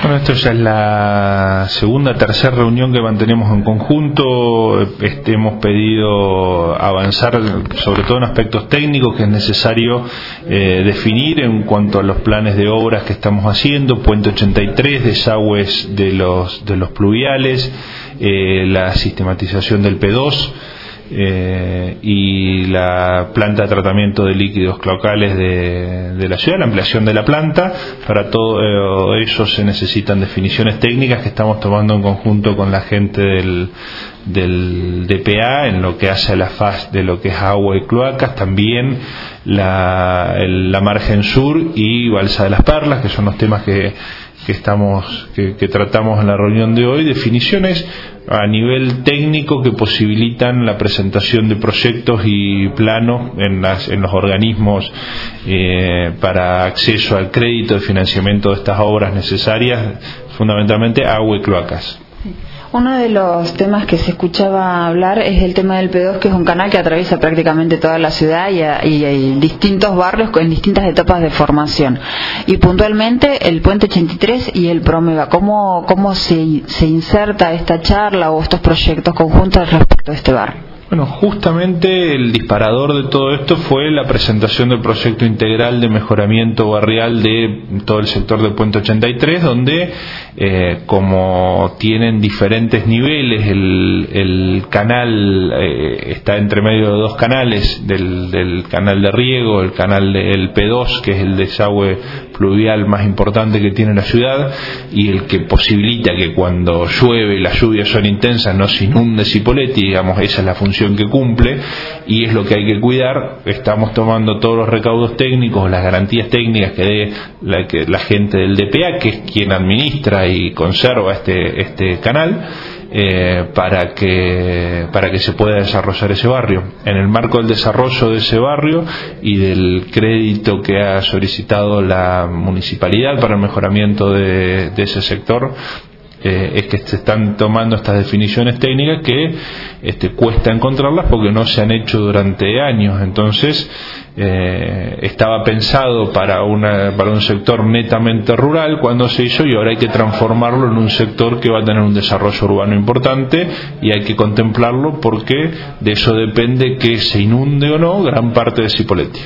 Bueno, esto ya es la tercera reunión que mantenemos en conjunto. Hemos pedido avanzar sobre todo en aspectos técnicos que es necesario definir en cuanto a los planes de obras que estamos haciendo: Puente 83, desagües de los pluviales, la sistematización del P2, y la planta de tratamiento de líquidos cloacales de la ciudad, la ampliación de la planta. Para todo eso se necesitan definiciones técnicas que estamos tomando en conjunto con la gente del DPA en lo que hace a la faz de lo que es agua y cloacas, también la margen sur y Balsa de las Perlas, que son los temas que tratamos en la reunión de hoy. Definiciones a nivel técnico que posibilitan la presentación de proyectos y planos en los organismos para acceso al crédito de financiamiento de estas obras necesarias, fundamentalmente agua y cloacas. Uno de los temas que se escuchaba hablar es el tema del P2, que es un canal que atraviesa prácticamente toda la ciudad y hay distintos barrios en distintas etapas de formación. Y puntualmente el Puente 83 y el Promeva. ¿Cómo se inserta esta charla o estos proyectos conjuntos respecto a este barrio? Bueno, justamente el disparador de todo esto fue la presentación del proyecto integral de mejoramiento barrial de todo el sector del Puente 83, donde como tienen diferentes niveles, el canal está entre medio de dos canales, del canal de riego, el canal del P2, que es el desagüe pluvial más importante que tiene la ciudad y el que posibilita que cuando llueve y las lluvias son intensas no se inunde Cipolletti, digamos, esa es la función que cumple y es lo que hay que cuidar. Estamos tomando todos los recaudos técnicos, las garantías técnicas que dé la gente del DPA, que es quien administra y conserva este canal, para que se pueda desarrollar ese barrio. En el marco del desarrollo de ese barrio y del crédito que ha solicitado la municipalidad para el mejoramiento de ese sector, es que se están tomando estas definiciones técnicas que cuesta encontrarlas porque no se han hecho durante años. Entonces estaba pensado para un sector netamente rural cuando se hizo, y ahora hay que transformarlo en un sector que va a tener un desarrollo urbano importante y hay que contemplarlo porque de eso depende que se inunde o no gran parte de Cipolletti.